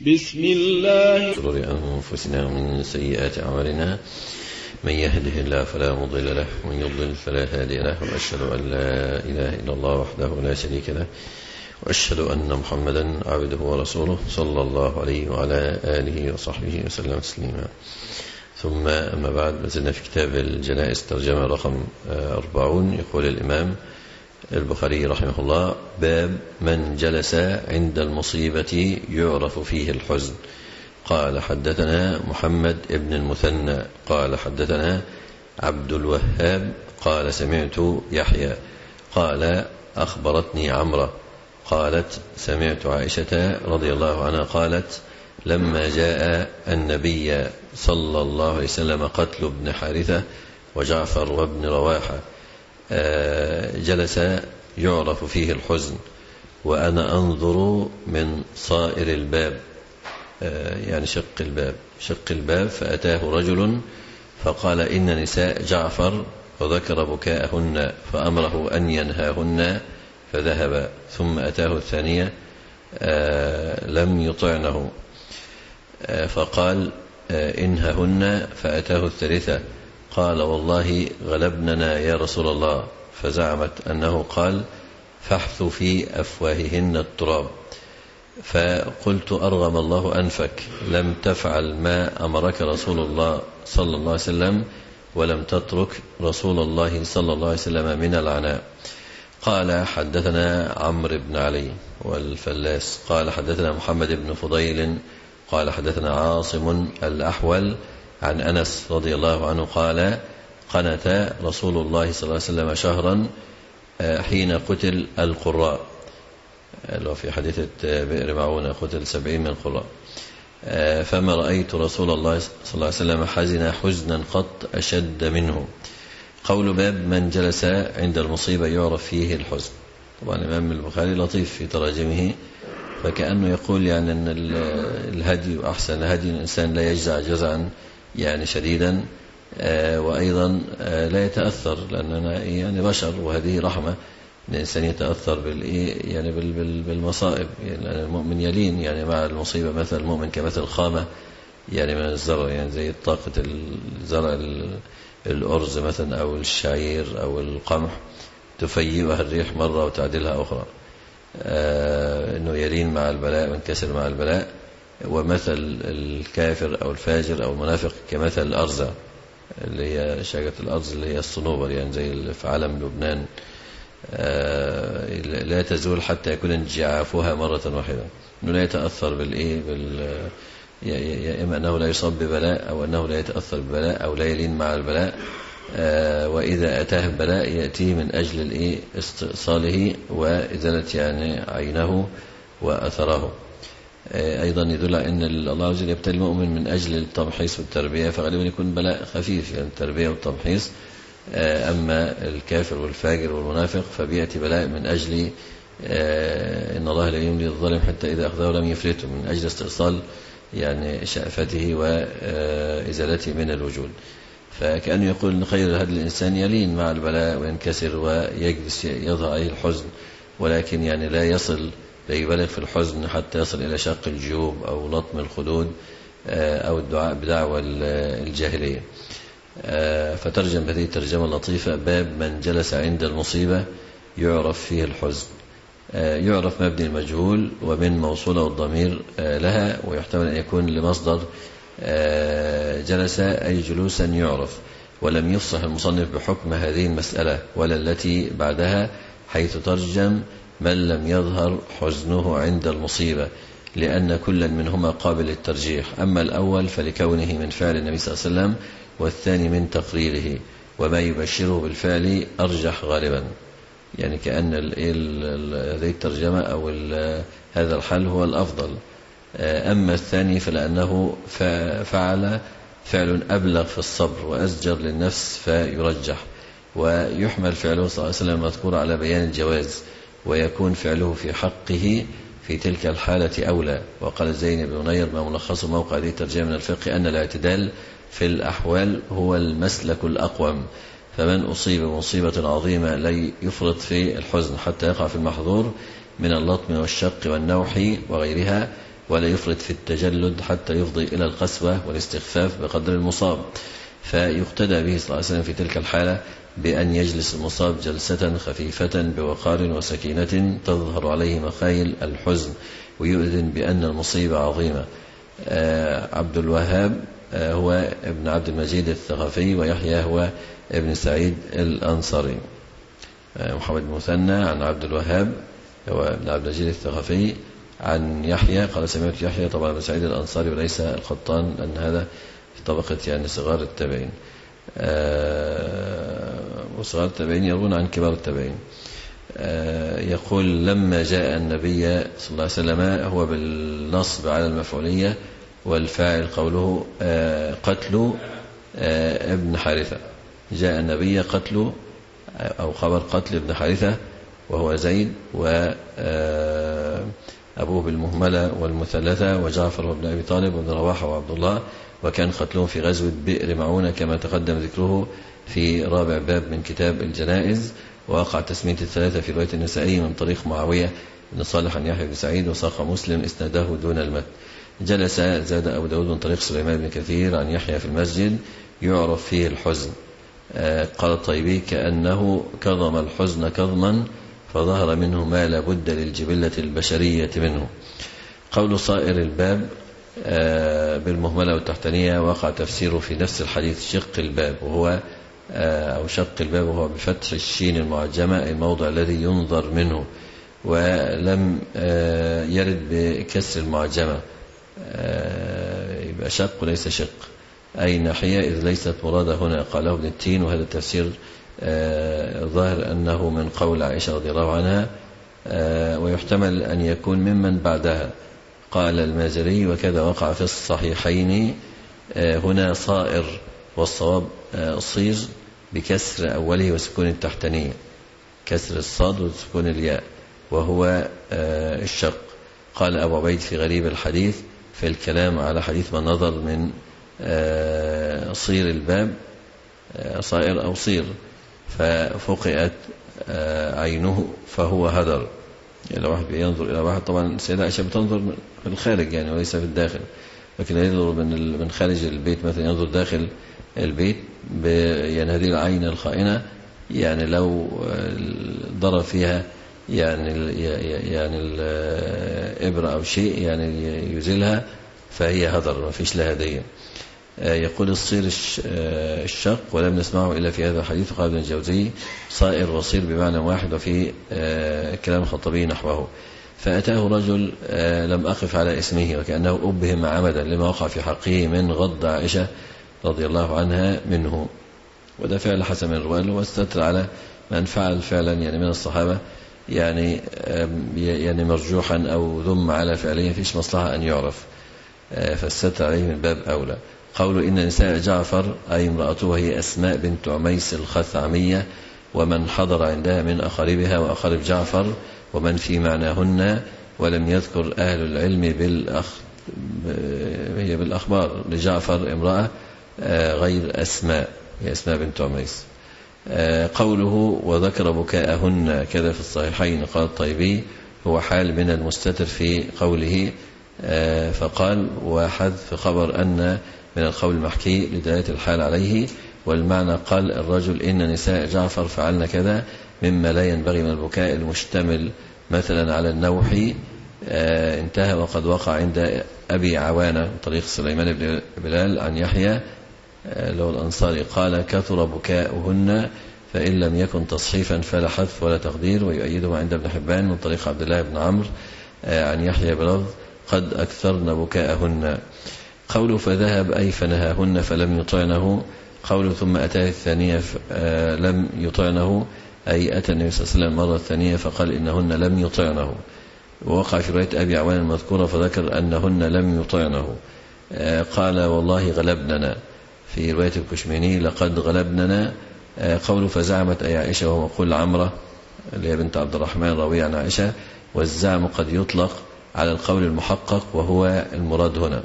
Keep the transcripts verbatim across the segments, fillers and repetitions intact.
بسم الله. شرور أنفسنا ومن سيئات أعمالنا، من يهده الله فلا مضل له ومن يضلل فلا هادي له، وأشهد أن لا إله إلا الله وحده لا شريك له، وأشهد أن محمدا عبده ورسوله صلى الله عليه وعلى آله وصحبه وسلم تسليما. ثم أما بعد، نزلنا في كتاب الجنائز ترجمة رقم أربعون. يقول الإمام البخاري رحمه الله: باب من جلس عند المصيبة يعرف فيه الحزن. قال: حدثنا محمد بن المثنى قال: حدثنا عبد الوهاب قال: سمعت يحيى قال: أخبرتني عمرة قالت: سمعت عائشة رضي الله عنها قالت: لما جاء النبي صلى الله عليه وسلم قتل ابن حارثة وجعفر وابن رواحة جلس يعرف فيه الحزن وأنا أنظر من صائر الباب، يعني شق الباب شق الباب فأتاه رجل فقال: إن نساء جعفر، وذكر بكاءهن فأمره أن ينهاهن فذهب. ثم أتاه الثانية لم يطعنه فقال: إنههن. فأتاه الثالثة قال: والله غلبننا يا رسول الله. فزعمت أنه قال: فاحث في أفواههن التراب. فقلت: أرغم الله أنفك، لم تفعل ما أمرك رسول الله صلى الله عليه وسلم، ولم تترك رسول الله صلى الله عليه وسلم من العناء. قال: حدثنا عمرو بن علي والفلاس قال: حدثنا محمد بن فضيل قال: حدثنا عاصم الأحول عن أنس رضي الله عنه قال: قنت رسول الله صلى الله عليه وسلم شهرا حين قتل القراء، لو في حديثة بئر معونة قتل سبعين من القراء، فما رأيت رسول الله صلى الله عليه وسلم حزن حزنا قط أشد منه. قول باب من جلس عند المصيبة يعرف فيه الحزن. طبعا الإمام البخاري لطيف في تراجمه، فكأنه يقول يعني أن الهدي وأحسن هدي الإنسان لا يجزع جزعا يعني شديدا، وأيضا لا يتأثر، لأننا يعني بشر، وهذه رحمة الإنسان يتأثر بالإيه يعني بالمصائب. يعني المؤمن يلين يعني مع المصيبة، مثل المؤمن كمثل الخامة يعني من الزرع، يعني زي طاقة الزرع الأرز مثلا أو الشعير أو القمح، تفيئها الريح مرة وتعدلها أخرى. آه إنه يلين مع البلاء وينكسر مع البلاء. ومثل الكافر أو الفاجر أو المنافق كمثل الأرز اللي هي شجرة الأرز اللي هي الصنوبر، يعني زي في عالم لبنان، آه لا تزول حتى يكون انجعافها مرة واحدة. إنه لا يتأثر بالإيه بال يا إما أنه لا يصاب ببلاء، أو أنه لا يتأثر ببلاء، أو لا يلين مع البلاء. آه وإذا أتاه بلاء يأتيه من أجل الإيه استئصاله وإزالة يعني عينه وأثره. آه أيضا يدل على أن الله عز وجل يبتلي المؤمن من أجل التمحيص والتربية، فغالبا يكون بلاء خفيف، يعني التربية والتمحيص. آه أما الكافر والفاجر والمنافق فبيأتي بلاء من أجل آه إن الله لا يملي الظالم حتى إذا أخذه لم يفلته، من أجل استئصال يعني شأفته وإزالته من الوجود. فكأنه يقول أن خير هذا الإنسان يلين مع البلاء وينكسر ويجلس يظهر عليه الحزن، ولكن يعني لا يصل لا يبالغ في الحزن حتى يصل إلى شق الجيوب أو لطم الخدود أو الدعاء بدعوى الجاهلية. فترجم هذه الترجمة اللطيفة: باب من جلس عند المصيبة يعرف فيه الحزن. يعرف مبني المجهول ومن موصولة والضمير لها، ويحتمل أن يكون لمصدر جلس أي جلوسا يعرف. ولم يفصح المصنف بحكم هذه المسألة ولا التي بعدها، حيث ترجم من لم يظهر حزنه عند المصيبة، لأن كلا منهما قابل للترجيح. أما الأول فلكونه من فعل النبي صلى الله عليه وسلم، والثاني من تقريره، وما يبشره بالفعل أرجح غالبا. يعني كأن هذه الترجمة أو هذا الحل هو الأفضل. أما الثاني فلأنه فعل فعل أبلغ في الصبر وأزجر للنفس فيرجح، ويحمل فعله صلى الله عليه وسلم مذكور على بيان الجواز، ويكون فعله في حقه في تلك الحالة أولى. وقال زين بن نير: ما ملخص موقع هذه الترجمة من الفقه أن الاعتدال في الأحوال هو المسلك الأقوم، فمن أصيب بمصيبة عظيمة لا يفرط في الحزن حتى يقع في المحظور من اللطم والشق والنوح وغيرها، ولا يفرط في التجلد حتى يفضي إلى القسوة والاستخفاف بقدر المصاب، فيقتدى به صلى الله عليه وسلم في تلك الحالة بأن يجلس المصاب جلسة خفيفة بوقار وسكينة تظهر عليه مخايل الحزن ويؤذن بأن المصيبة عظيمة. عبد الوهاب هو ابن عبد المجيد الثقفي، ويحيى هو ابن سعيد الأنصاري. محمد المثنى عن عبد الوهاب هو ابن عبد المجيد الثقفي عن يحيى قال سمعت يحيى طبعا ابن سعيد الأنصاري وليس القطان، لأن هذا في طبقة يعني صغار التابعين، وصغار التابعين يروون عن كبار التابعين. يقول لما جاء النبي صلى الله عليه وسلم، هو بالنصب على المفعولية والفاعل قوله قتل ابن حارثة، جاء النبي قتل أو خبر قتل ابن حارثة وهو زيد، وأبوه بالمهملة والمثلثة، وجعفر وابن أبي طالب وابن رواحة وعبد الله، وكان قتلهم في غزوة بئر معونة كما تقدم ذكره في رابع باب من كتاب الجنائز. ووقع تسمية الثلاثة في رواية النسائي من طريق معاوية بن صالح عن يحيى بن سعيد، وساق مسلم إسناده دون المتن. جلس زاد أبو داود من طريق سليمان بن كثير عن يحيى في المسجد يعرف فيه الحزن. قال الطيبي كأنه كظم الحزن كظما فظهر منه ما لا بد للجبلة البشرية منه. قول صائر الباب بالمهملة والتحتانية وقع تفسيره في نفس الحديث شق الباب، وهو أو شق الباب وهو بفتح الشين المعجمة الموضع الذي ينظر منه، ولم يرد بكسر المعجمة، يبقى شق وليس شق، أي ناحية إذ ليست مرادة هنا. قاله ابن التين، وهذا التفسير ظاهر أنه من قول عائشة رضي الله عنها، ويحتمل أن يكون ممن بعدها. قال المازري وكذا وقع في الصحيحين هنا صائر، والصواب صير بكسر أوله وسكون التحتانية، كسر الصاد وسكون الياء، وهو الشق. قال أبو عبيد في غريب الحديث في الكلام على حديث من نظر من صير الباب صائر أو صير ففقئت عينه فهو هدر. يعني لو واحد ينظر إلى واحد، طبعا السيدة عائشة بتنظر في الخارج يعني وليس في الداخل، لكن ينظر من خارج البيت مثلا، ينظر داخل البيت يعني هذه العين الخائنة، يعني لو ضرب فيها يعني يعني الإبرة أو شيء يعني يزيلها فهي هدر ما فيش لها دية. يقول الصير الشق ولم نسمعه إلا في هذا الحديث. قال ابن الجوزي صائر وصير بمعنى واحد، وفي كلام الخطبي نحوه. فأتاه رجل لم أقف على اسمه وكأنه أبهم عمدا لما وقع في حقه من غض عائشة رضي الله عنها منه، وده فعل حسن من الرواية، واستتر على من فعل فعلا يعني من الصحابة يعني يعني مرجوحا أو ذم على فعله فيش مصلحة أن يعرف، فالستر عليه من باب أولى. قول إن نساء جعفر أي امرأته هي أسماء بنت عميس الخثعمية، ومن حضر عندها من أقاربها وأقارب جعفر ومن في معناهن، ولم يذكر أهل العلم بالأخ هي بالأخبار لجعفر امرأة غير أسماء، هي أسماء بنت عميس. قوله وذكر بكاءهن كذا في الصحيحين. قال الطيبي هو حال من المستتر في قوله، فقال وحذف خبر أن من القول المحكي لدلالة الحال عليه، والمعنى قال الرجل إن نساء جعفر فعلن كذا مما لا ينبغي من البكاء المشتمل مثلا على النوح. انتهى. وقد وقع عند أبي عوانة طريق سليمان بن بلال عن يحيى له الأنصاري قال كثر بكاؤهن، فإن لم يكن تصحيفا فلا حذف ولا تقدير. ويؤيده عند ابن حبان من طريق عبد الله بن عمرو عن يحيى بلفظ قد أكثرن بكاءهن. قوله فذهب أي فنهاهن فلم يطعنه. قوله ثم أتاه الثانية لم يطعنه أي أتى النبي صلى الله عليه وسلم مرة الثانية فقال إنهن لم يطعنه. ووقع في رواية أبي عوان المذكورة فذكر أنهن لم يطعنه. قال والله غلبننا. في رواية الكشميني لقد غلبننا. قوله فزعمت أي عائشة وهو مقول عمرة اللي هي بنت عبد الرحمن راوية عن عائشة. والزعم قد يطلق على القول المحقق وهو المراد هنا.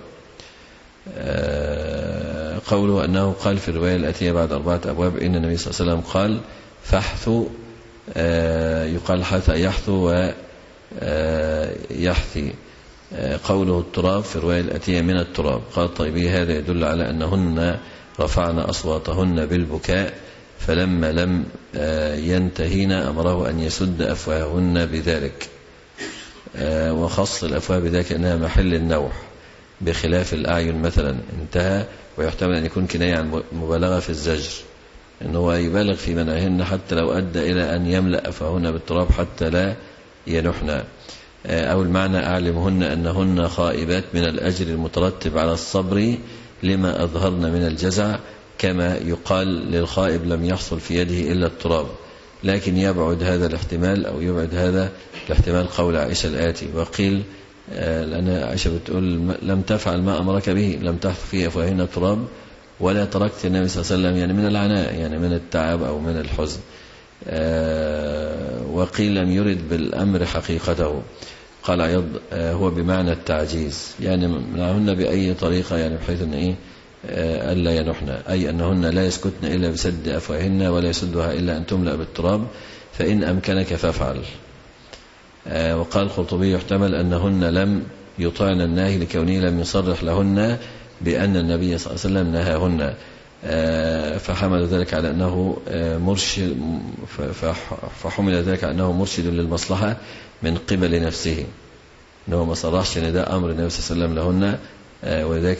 قوله أنه قال في الرواية الأتية بعد أربعة أبواب إن النبي صلى الله عليه وسلم قال فحثوا، يقال حث يحثو ويحثي، قوله التراب في الرواية الآتية من التراب. قال الطيبي هذا يدل على أنهن رفعن أصواتهن بالبكاء، فلما لم ينتهين أمره أن يسد أفواههن بذلك، وخص الأفواه بذلك أنها محل النوح بخلاف الأعين مثلا. انتهى. ويحتمل أن يكون كناية عن مبالغة في الزجر، أنه يبالغ في منعهن حتى لو أدى إلى أن يملأ أفواههن بالتراب حتى لا ينحن. أو المعنى أعلمهن أنهن خائبات من الأجر المترتب على الصبر لما أظهرن من الجزع، كما يقال للخائب لم يحصل في يده إلا التراب. لكن يبعد هذا الاحتمال أو يبعد هذا الاحتمال قول عائشة الآتي. وقيل لأن عائشة بتقول لم تفعل ما أمرك به، لم تحف في أفواههن التراب ولا تركت النبي صلى الله عليه وسلم، يعني من العناء، يعني من التعب أو من الحزن. وقيل لم يرد بالأمر حقيقته. قال عياض هو بمعنى التعجيز، يعني منعهن بأي طريقة، يعني بحيث أن إيه ألا ينحن، أي أنهن لا يسكتن إلا بسد أفواههن ولا يسدها إلا أن تملأ بالتراب، فإن أمكنك فافعل. وقال القرطبي يحتمل أنهن لم يطعن الناهي لكونه لم يصرح لهن بأن النبي صلى الله عليه وسلم نهاهن، فحمل ذلك على أنه مرشد، فحمل ذلك على أنه مرشد للمصلحة من قبل نفسه، أنه ما صرحش أن ده أمر النبي صلى الله عليه وسلم لهن، وذلك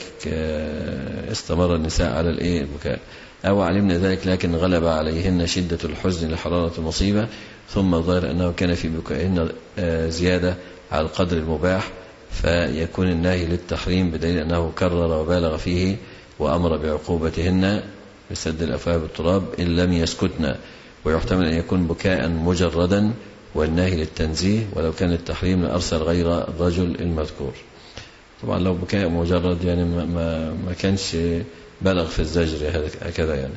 استمر النساء على البكاء. أو علمنا ذلك لكن غلب عليهن شدة الحزن لحرارة المصيبة، ثم ظهر أنه كان في بكائهن زيادة على القدر المباح، فيكون النهي للتحريم بدليل أنه كرر وبالغ فيه وأمر بعقوبتهن بسد الأفواه بالتراب إن لم يسكتن. ويحتمل أن يكون بكاء مجردا والنهي للتنزيه، ولو كان التحريم لأرسل غير الرجل المذكور. طبعا لو بكاء مجرد يعني ما, ما, ما كانش بلغ في الزجر هكذا، يعني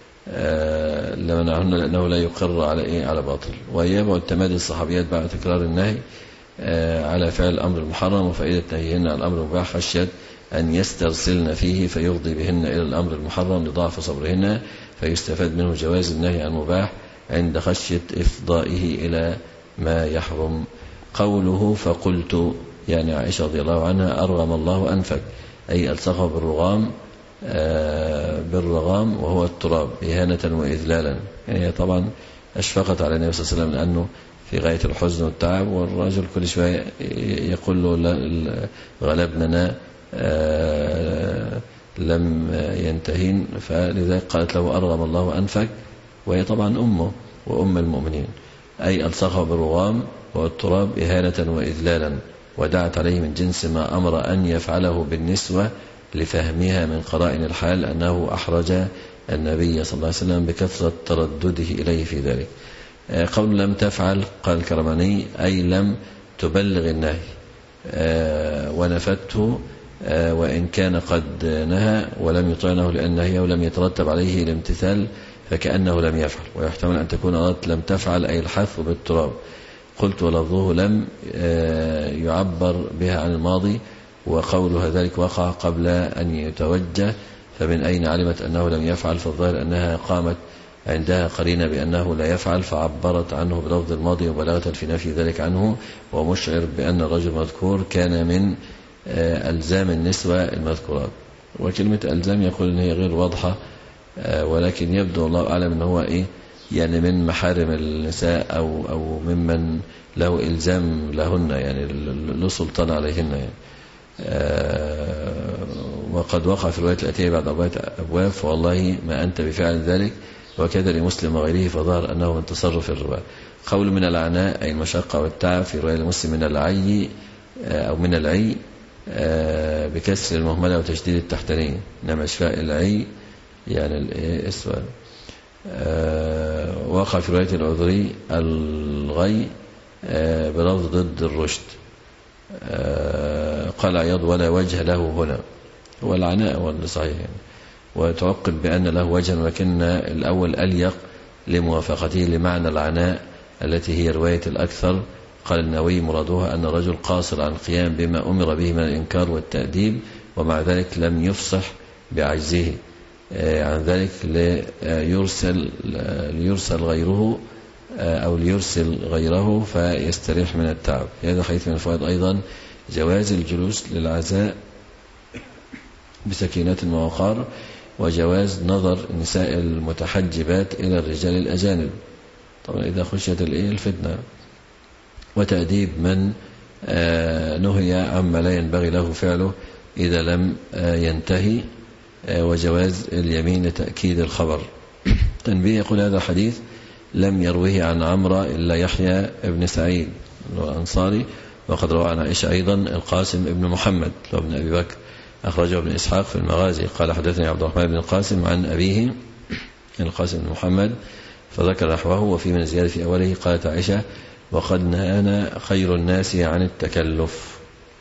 آه لمنعهن لأنه لا يقر على إيه على باطل. ويبعد تمادي الصحابيات بعد تكرار النهي آه على فعل الأمر المحرم، وفائدة نهيهن على الأمر المباح خشية أن يسترسلن فيه فيفضي بهن إلى الأمر المحرم لضعف صبرهن، فيستفاد منه جواز النهي عن المباح عند خشية إفضائه إلى ما يحرم. قوله فقلت، يعني عائشة رضي الله عنها أرغم الله أنفك، أي ألصقه بالرغام آه بالرغام وهو التراب إهانة وإذلالا. يعني طبعا أشفقت على النبي صلى الله عليه وسلم لأنه في غاية الحزن والتعب، والرجل كل شوية يقول له غلبننا آه لم ينتهين، فلذلك قالت له أرغم الله أنفك، وهي طبعا أمه وأم المؤمنين، أي ألصقه بالرغام والتراب إهانة وإذلالا، ودعت عليه من جنس ما أمر أن يفعله بالنسوة لفهمها من قرائن الحال أنه أحرج النبي صلى الله عليه وسلم بكثرة تردده إليه في ذلك. قول لم تفعل، قال الكرماني أي لم تبلغ النهي ونفته، وإن كان قد نهى ولم يطعنه لأن نهيه ولم يترتب عليه الامتثال فكأنه لم يفعل. ويحتمل أن تكون أردت لم تفعل أي الحث بالتراب. قلت ولفظه لم يعبر بها عن الماضي، وقولها ذلك وقع قبل أن يتوجه، فمن أين علمت أنه لم يفعل؟ فالظاهر أنها قامت عندها قرينة بأنه لا يفعل فعبرت عنه بلفظ الماضي مبالغة في نفي ذلك عنه، ومشعر بأن الرجل المذكور كان من ألزام النسوة المذكورات. وكلمة ألزام يقول أن هي غير واضحة، ولكن يبدو الله أعلم أنه هو إيه يعني من محارم النساء أو أو ممن له إلزام لهن، يعني له سلطان عليهن يعني. وقد وقع في الرواية الآتية بعد أربعة أبواب فوالله ما أنت بفعل ذلك، وكذا لمسلم وغيره، فظهر أنه من تصرف الرواية. قول من العناء أي المشقة والتعب، في رواية المسلم من العي أو من العي بكسر المهملة وتشديد التحتانية، إنما إشفاء العي يعني الإسوأ. وقع في رواية العذري الغي بلفظ ضد الرشد. قال عياض ولا وجه له هنا، هو العناء هو الصحيح يعني. وتعقب بأن له وجها، ولكن الأول أليق لموافقته لمعنى العناء التي هي رواية الأكثر. قال النووي مرادها أن الرجل قاصر عن القيام بما أمر به من الإنكار والتأديب، ومع ذلك لم يفصح بعجزه عن ذلك ليرسل, ليرسل غيره أو ليرسل غيره فيستريح من التعب. هذا حديث من الفوائد أيضا جواز الجلوس للعزاء بسكينة ووقار، وجواز نظر النساء المتحجبات إلى الرجال الأجانب طبعا إذا خشيت الفتنة، وتأديب من نهي عما لا ينبغي له فعله إذا لم ينتهي، وجواز اليمين لتأكيد الخبر. تنبيه، يقول هذا الحديث لم يروه عن عمرو إلا يحيى بن سعيد الأنصاري، وقد روى عن عائشة أيضا القاسم بن محمد وابن أبي بكر، أخرجه ابن إسحاق في المغازي قال حدثني عبد الرحمن بن القاسم عن أبيه القاسم بن محمد فذكر نحوه، وفي من زيادة في أوله قالت عائشة وقد نهانا خير الناس عن التكلف.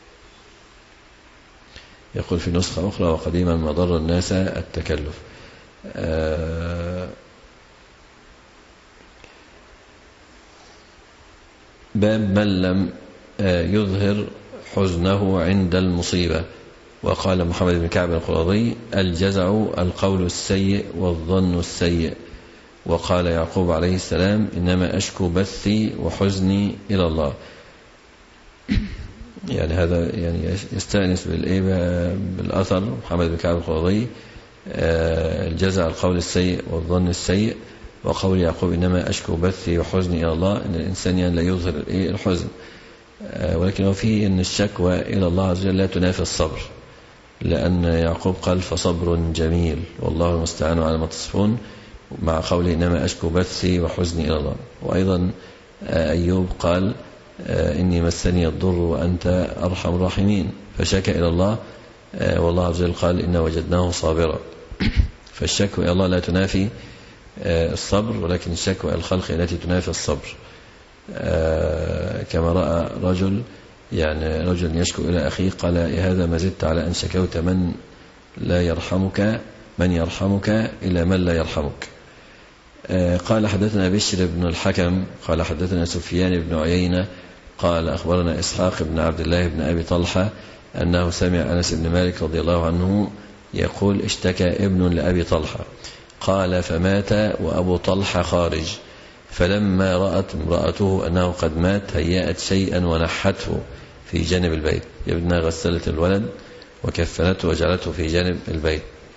يقول في نسخة أخرى وقديما ما ضر الناس التكلف. آه باب من لم يظهر حزنه عند المصيبة. وقال محمد بن كعب القرظي الجزع القول السيء والظن السيء. وقال يعقوب عليه السلام إنما أشكو بثي وحزني إلى الله. يعني هذا يعني يستأنس بالأثر محمد بن كعب القرظي، الجزع القول السيء والظن السيء، وقول يعقوب إنما أشكو بثي وحزني إلى الله، أن الإنسان يعني لا يظهر الحزن، ولكن فيه أن الشكوى إلى الله عز وجل لا تنافي الصبر، لأن يعقوب قال فصبر جميل والله المستعان على ما تصفون، مع قوله إنما أشكو بثي وحزني إلى الله. وأيضا أيوب قال إني مسني الضر وأنت أرحم الراحمين، فشكى إلى الله، والله عز وجل قال إنا وجدناه صابرا. فالشكوى إلى الله لا تنافي الصبر، ولكن الشكوى الخلق التي تنافي الصبر. كما رأى رجل يعني رجل يشكو إلى أخيه قال هذا ما زدت على أن شكوت من لا يرحمك من يرحمك إلى من لا يرحمك. قال حدثنا بشر بن الحكم قال حدثنا سفيان بن عيينة قال أخبرنا إسحاق بن عبد الله بن أبي طلحة أنه سمع أنس بن مالك رضي الله عنه يقول اشتكى ابن لأبي طلحة قال فمات وأبو طلحة خارج، فلما رأت امرأته أنه قد مات هيأت شيئا ونحته في جانب البيت، ابنها غسلت الولد وكفنته وجعلته في جانب البيت.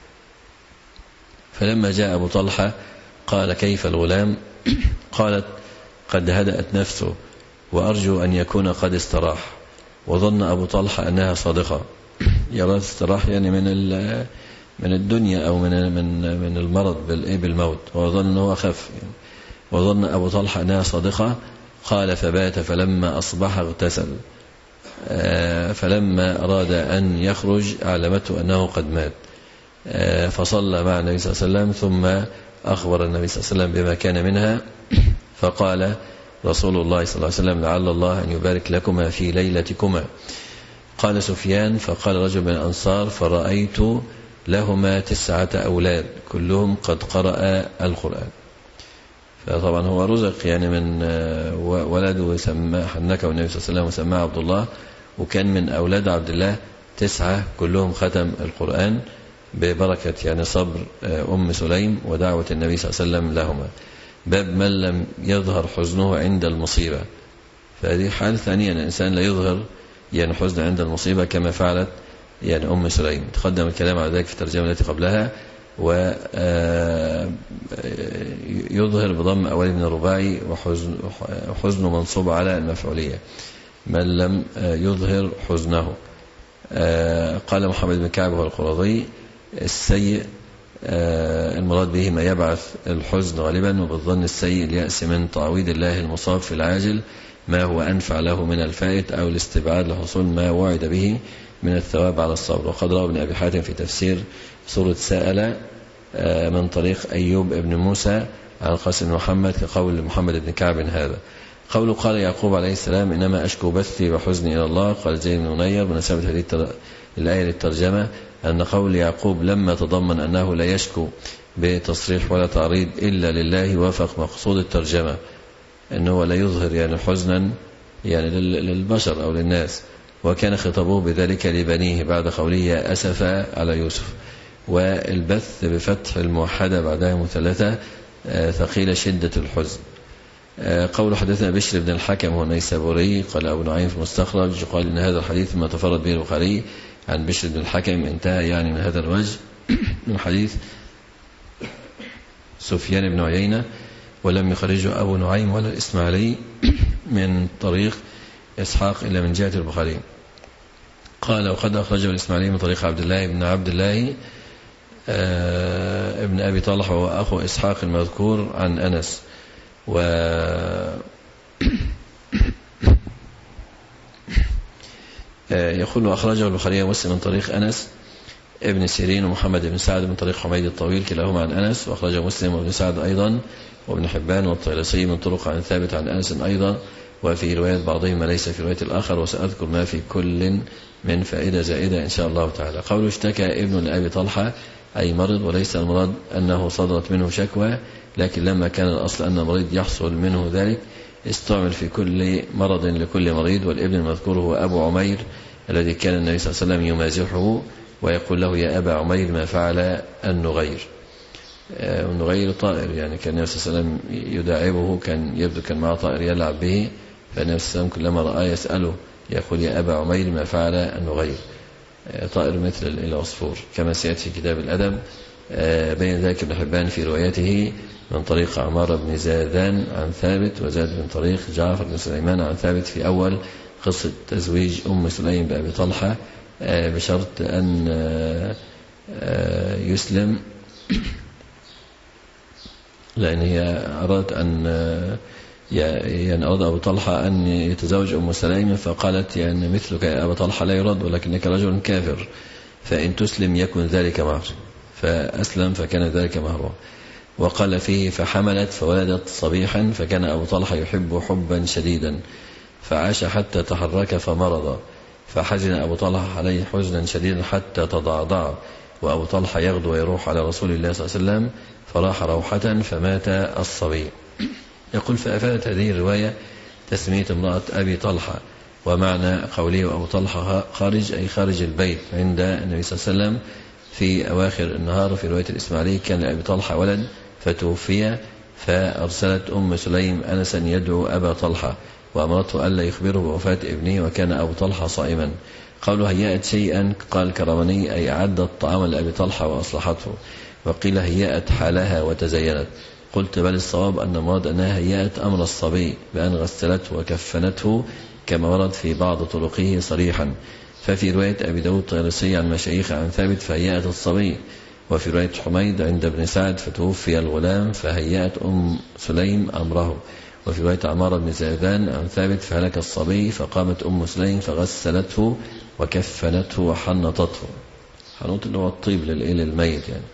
فلما جاء أبو طلحة قال كيف الغلام؟ قالت قد هدأت نفسه وأرجو أن يكون قد استراح. وظن أبو طلحة أنها صادقة، يرى استراح يعني من من الدنيا أو من من من المرض بالموت، وظن أنه أخف يعني. وظن أبو طلحة أنها صادقة. قال فبات فلما أصبح اغتسل، فلما أراد أن يخرج أعلمته أنه قد مات، فصلى مع النبي صلى الله عليه وسلم ثم أخبر النبي صلى الله عليه وسلم بما كان منها. فقال رسول الله صلى الله عليه وسلم لعل الله أن يبارك لكما في ليلتكما. قال سفيان فقال رجل من الأنصار فرأيت لهما تسعة أولاد كلهم قد قرأ القرآن. فطبعا هو رزق يعني من ولده سماه حنكه النبي صلى الله عليه وسلم وسماه عبد الله، وكان من أولاد عبد الله تسعة كلهم ختم القرآن ببركة يعني صبر أم سليم ودعوة النبي صلى الله عليه وسلم لهما. باب من لم يظهر حزنه عند المصيبة. فهذه حال ثانية أن الإنسان لا يظهر يعني حزن عند المصيبة كما فعلت يعني أم سليم. تقدم الكلام على ذلك في الترجمة التي قبلها. ويظهر بضم أول من الرباعي وحزن, وحزن منصوب على المفعولية من لم يظهر حزنه. قال محمد بن كعب والقرظي السيء المراد به ما يبعث الحزن غالبا، وبالظن السيء اليأس من تعويض الله المصاب في العاجل ما هو أنفع له من الفائت أو الاستبعاد لحصول ما وعد به من الثواب على الصبر. وقد روى ابن أبي حاتم في تفسير سورة سائلة من طريق أيوب ابن موسى عن القاسم محمد كقول محمد بن كعب هذا. قوله قال يعقوب عليه السلام إنما أشكو بثي وحزني إلى الله. قال زيد بن منير بنسبة هذه الآية للترجمة أن قول يعقوب لما تضمن أنه لا يشكو بتصريح ولا تعريض إلا لله وافق مقصود الترجمة، أنه لا يظهر يعني حزنا يعني للبشر أو للناس، وكان خطابه بذلك لبنيه بعد قوله يا أسفا على يوسف. والبث بفتح الموحدة بعدها مثلثة ثقيل شدة الحزن. قول حدثنا بشر بن الحكم هو النيسابوري قال أبو نعيم في المستخرج قال إن هذا الحديث ما تفرد به البخاري عن بشر بن الحكم انتهى يعني من هذا الوجه من حديث سفيان بن عيينة ولم يخرجه أبو نعيم ولا الإسماعيلي من طريق إسحاق إلا من جهة البخاري. قال وقد أخرجه الإسماعيلي من طريق عبد الله بن عبد الله ابن أبي طلحة وأخو إسحاق المذكور عن أنس و يقول أخرجه البخاري ومسلم من طريق أنس ابن سيرين ومحمد بن سعد من طريق حميد الطويل كلاهما عن أنس، وأخرجه مسلم وابن سعد أيضا وابن حبان والطيلسي من طرق عن ثابت عن أنس أيضا، وفي رواية بعضهم ما ليس في رواية الآخر، وسأذكر ما في كل من فائدة زائدة إن شاء الله تعالى. قوله اشتكى ابن لأبي طلحة أي مرض، وليس المرض أنه صدرت منه شكوى، لكن لما كان الأصل أن المريض يحصل منه ذلك استعمل في كل مرض لكل مريض. والابن المذكور هو أبو عمير الذي كان النبي صلى الله عليه وسلم يمازحه ويقول له يا أبا عمير ما فعل النغير. النغير طائر، يعني كان النبي صلى الله عليه وسلم يداعبه، كان يبدو كان معه طائر يلعب به، فالنبي صلى الله عليه وسلم كلما رآه يسأله يقول يا أبا عمير ما فعل النغير، طائر مثل العصفور كما سيأتي في كتاب الأدب. بين ذلك ابن حبان في روايته من طريق عمار بن زادان عن ثابت، وزاد من طريق جعفر بن سليمان عن ثابت في أول قصة تزويج أم سليم بأبي طلحة بشرط أن يسلم، لأن هي أرادت أن يعني أراد أبو طلحة أن يتزوج أم سليم، فقالت يعني مثلك يا أبا طلحة لا يرد ولكنك رجل كافر، فإن تسلم يكن ذلك مهر، فأسلم فكان ذلك مهره. وقال فيه فحملت فولدت صبيحا، فكان أبو طلحة يحب حبا شديدا فعاش حتى تحرك فمرض، فحزن أبو طلحة عليه حزنا شديدا حتى تضعضع، وأبو طلحة يغدو ويروح على رسول الله صلى الله عليه وسلم فراح روحة فمات الصبي. يقول فأفادت هذه الرواية تسمية امرأة أبي طلحة، ومعنى قوله أبو طلحة خارج أي خارج البيت عند النبي صلى الله عليه وسلم في أواخر النهار. في رواية الإسماعيلي كان لأبي طلحة ولد فتوفي، فأرسلت أم سليم أنسا يدعو أبا طلحة وأمرته ألا يخبره بوفاة ابنه، وكان أبو طلحة صائما. قالوا هيأت شيئا قال كرمني أي أعدت طعاما لأبي طلحة وأصلحته، وقيل هيأت حالها وتزينت. قلت بل الصواب أن المراد أنها هيأت أمر الصبي بأن غسلته وكفنته كما ورد في بعض طرقه صريحا. ففي رواية أبي داود الطيالسي عن مشايخ عن ثابت فهيأت الصبي، وفي رواية حميد عند ابن سعد فتوفي الغلام فهيأت أم سليم أمره، وفي رواية عمار بن زيدان عن ثابت فهلك الصبي فقامت أم سليم فغسلته وكفنته وحنطته. حنوط اللي هو الطيب للميت يعني.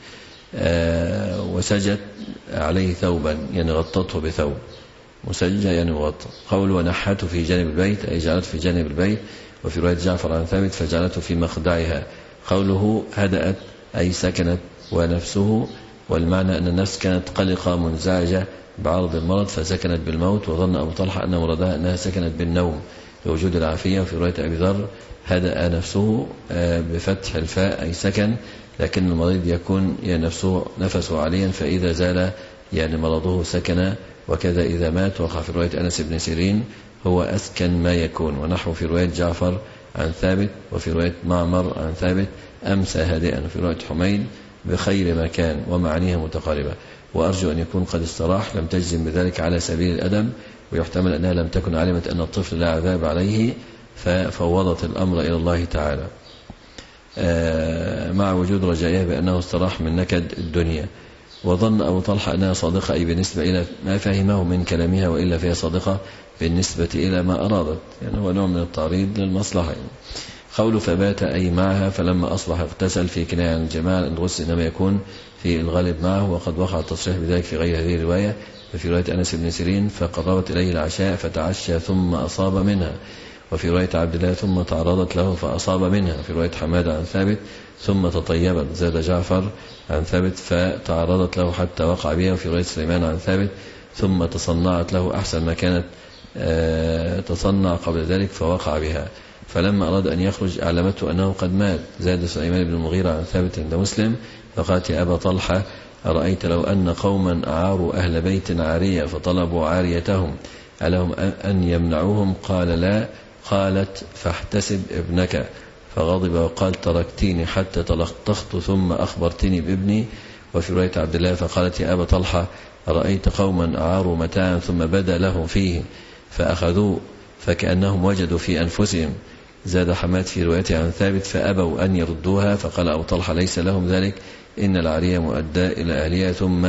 آه وسجت عليه ثوبا يعني غطته بثوب، مسجى يعني مغطى. قول ونحته في جانب البيت أي جعلته في جانب البيت. وفي رواية جعفر عن ثابت فجعلته في مخدعها. قوله هدأت أي سكنت ونفسه، والمعنى أن النفس كانت قلقة منزعجة بعرض المرض فسكنت بالموت، وظن أبو طلحة أن مرادها أنها سكنت بالنوم لوجود العافية. وفي رواية أبي ذر هدأ نفسه بفتح الفاء أي سكن، لكن المريض يكون يعني نفسه نفسه عاليا فإذا زال يعني مرضه سكن، وكذا إذا مات. وقع في رواية أنس بن سيرين هو أسكن ما يكون، ونحو في رواية جعفر عن ثابت. وفي رواية معمر عن ثابت أمسى هادئا. وفي رواية حميد بخير ما كان، ومعانيها متقاربة. وأرجو أن يكون قد استراح، لم تجزم بذلك على سبيل الأدب، ويحتمل أنها لم تكن علمت أن الطفل لا عذاب عليه ففوضت الأمر إلى الله تعالى مع وجود رجائها بأنه استراح من نكد الدنيا. وظن أبو طلحة أنها صادقة أي بالنسبة إلى ما فهمه من كلامها، وإلا فهي صادقة بالنسبة إلى ما أرادت، يعني هو نوع من التعريض للمصلحة يعني. قول فبات أي معها، فلما أصبح اغتسل في كناية عن الجماعة، الغسل إنما يكون في الغالب معه، وقد وقع التصريح بذلك في غير هذه الرواية. ففي رواية أنس بن سيرين فقربت إليه العشاء فتعشى ثم أصاب منها. وفي رواية عبد الله ثم تعرضت له فأصاب منها. في رواية حمادة عن ثابت ثم تطيبت. زاد جعفر عن ثابت فتعرضت له حتى وقع بها. وفي رواية سليمان عن ثابت ثم تصنعت له أحسن ما كانت تصنع قبل ذلك فوقع بها. فلما أراد أن يخرج أعلمته أنه قد مات. زاد سليمان بن المغيرة عن ثابت عند مسلم فقالت يا أبا طلحة أرأيت لو أن قوما أعاروا أهل بيت عارية فطلبوا عاريتهم ألهم أن يمنعوهم؟ قال لا. قالت فاحتسب ابنك، فغضب وقال تركتيني حتى تلطخت ثم أخبرتني بابني. وفي رواية عبد الله فقالت يا أبا طلحة أرأيت قوما أعاروا متاعا ثم بدا لهم فيه فأخذوه فكأنهم وجدوا في أنفسهم. زاد حماد في روايته عن ثابت فأبوا أن يردوها، فقال أبو طلحة ليس لهم ذلك، إن العارية مؤدى إلى أهلها. ثم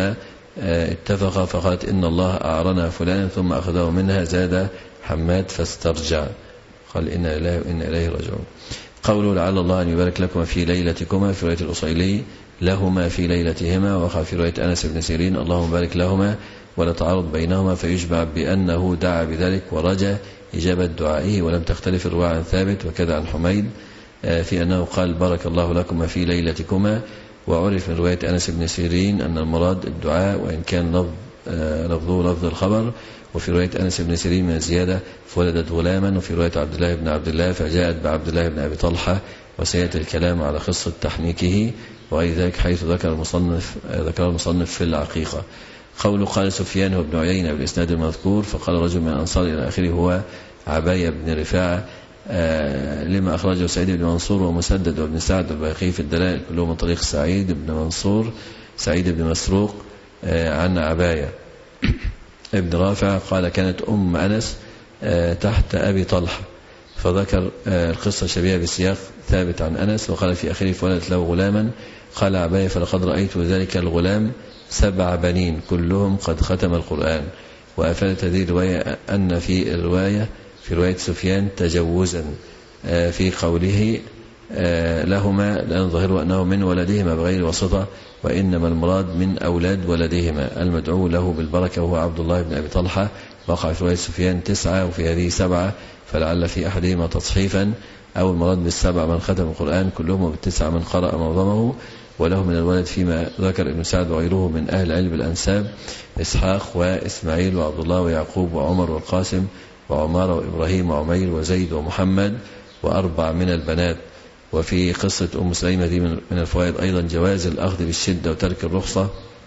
اتفق فقالت إن الله أعرنا فلانا ثم أخذه منها. زاد حماد فاسترجع، قال إن إليه وإن إليه راجعون. قوله لعل الله أن يبارك لكم في ليلتكما في رواية الأصيلي لهما في ليلتهما، وقع في رواية أنس بن سيرين اللهم بارك لهما، ولا تعارض بينهما، فيشبع بأنه دعا بذلك ورجى إجابة دعائه، ولم تختلف الرواية عن ثابت وكذا عن حميد في أنه قال بارك الله لكما في ليلتكما. وعرف من رواية أنس بن سيرين أن المراد الدعاء وإن كان لفظ لفظه لفظ الخبر. وفي رواية أنس بن سيرين من زيادة فولدت غلاما. وفي رواية عبد الله بن عبد الله فجاءت بعبد الله بن أبي طلحة، وسيأتي الكلام على قصة تحنيكه وغير ذلك حيث ذكر المصنف ذكر المصنف في العقيقة. قول قال سفيان وابن عيينة بالإسناد المذكور فقال رجل من الأنصار إلى آخره هو عباية بن رفاعة آه لما أخرجه سعيد بن منصور ومسدد وابن سعد والبيهقي في الدلائل كلهم من طريق سعيد بن منصور سعيد بن مسروق آه عن عباية ابن رافع قال كانت أم أنس آه تحت أبي طلحة، فذكر آه القصة شبيهة بسياق ثابت عن أنس. وقال في آخره فولدت له غلاما. قال عباية فلقد رأيت ذلك الغلام سبع بنين كلهم قد ختم القرآن. وأفادت هذه الرواية أن في الرواية في رواية سفيان تجوزا في قوله لهما، لأن ظاهره أنه من ولدهما بغير واسطة، وإنما المراد من أولاد ولدهما المدعو له بالبركة وهو عبد الله بن أبي طلحة. وقع في رواية سفيان تسعة وفي هذه سبعة، فلعل في أحدهما تصحيفا، أو المراد بالسبع من ختم القرآن كلهم، وبالتسعة من قرأ معظمه. وله من الولد فيما ذكر ابن سعد وغيره من أهل علم الأنساب إسحاق وإسماعيل وعبد الله ويعقوب وعمر والقاسم وعمارة وإبراهيم وعمير وزيد ومحمد، وأربع من البنات. وفي قصة أم سليمة دي من الفوائد أيضا جواز الأخذ بالشدة وترك الرخصة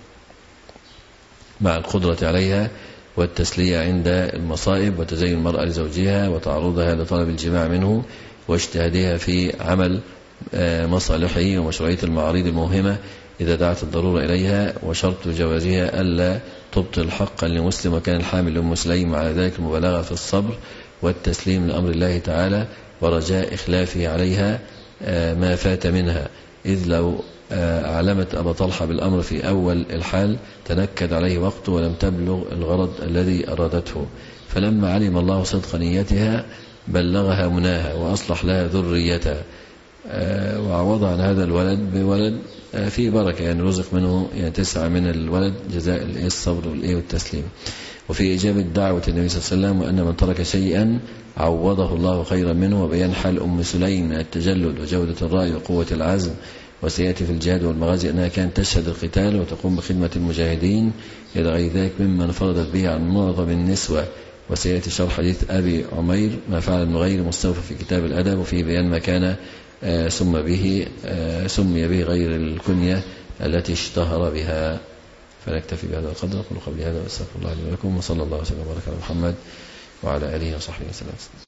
مع القدرة عليها، والتسلية عند المصائب، وتزين المرأة لزوجها وتعرضها لطلب الجماع منه، واجتهادها في عمل مصالحه ومشروعية المعارض الموهمة إذا دعت الضرورة إليها. وشرط جوازها ألا تبطل حقا لمسلم، وكان الحامل لأم سليم على ذلك المبالغة في الصبر والتسليم لأمر الله تعالى ورجاء إخلافه عليها ما فات منها، إذ لو أعلمت أبا طلحة بالأمر في أول الحال تنكد عليه وقته ولم تبلغ الغرض الذي أرادته. فلما علم الله صدق نيتها بلغها مناها وأصلح لها ذريتها، وعوض عن هذا الولد بولد فيه بركة، يعني رزق منه يعني تسعة من الولد جزاء الصبر والتسليم. وفي إجابة دعوة النبي صلى الله عليه وسلم وأن من ترك شيئا عوضه الله خيرا منه، وبيان حال أم سليم من التجلد وجودة الرأي وقوة العزم. وسيأتي في الجهاد والمغازي أنها كانت تشهد القتال وتقوم بخدمة المجاهدين إلى غير ذلك ممن فرضت به عن معظم النسوة. وسيأتي شرح حديث أبي عمير ما فعل ابن غير مستوفى في كتاب الأدب، وفي بيان ما كان سمي به سمي به غير الكنية التي اشتهر بها. فنكتفي بهذا القدر. أقول قولي هذا وأستغفر الله لي ولكم، وصلى الله وسلم وبارك على محمد وعلى آله وصحبه وسلم.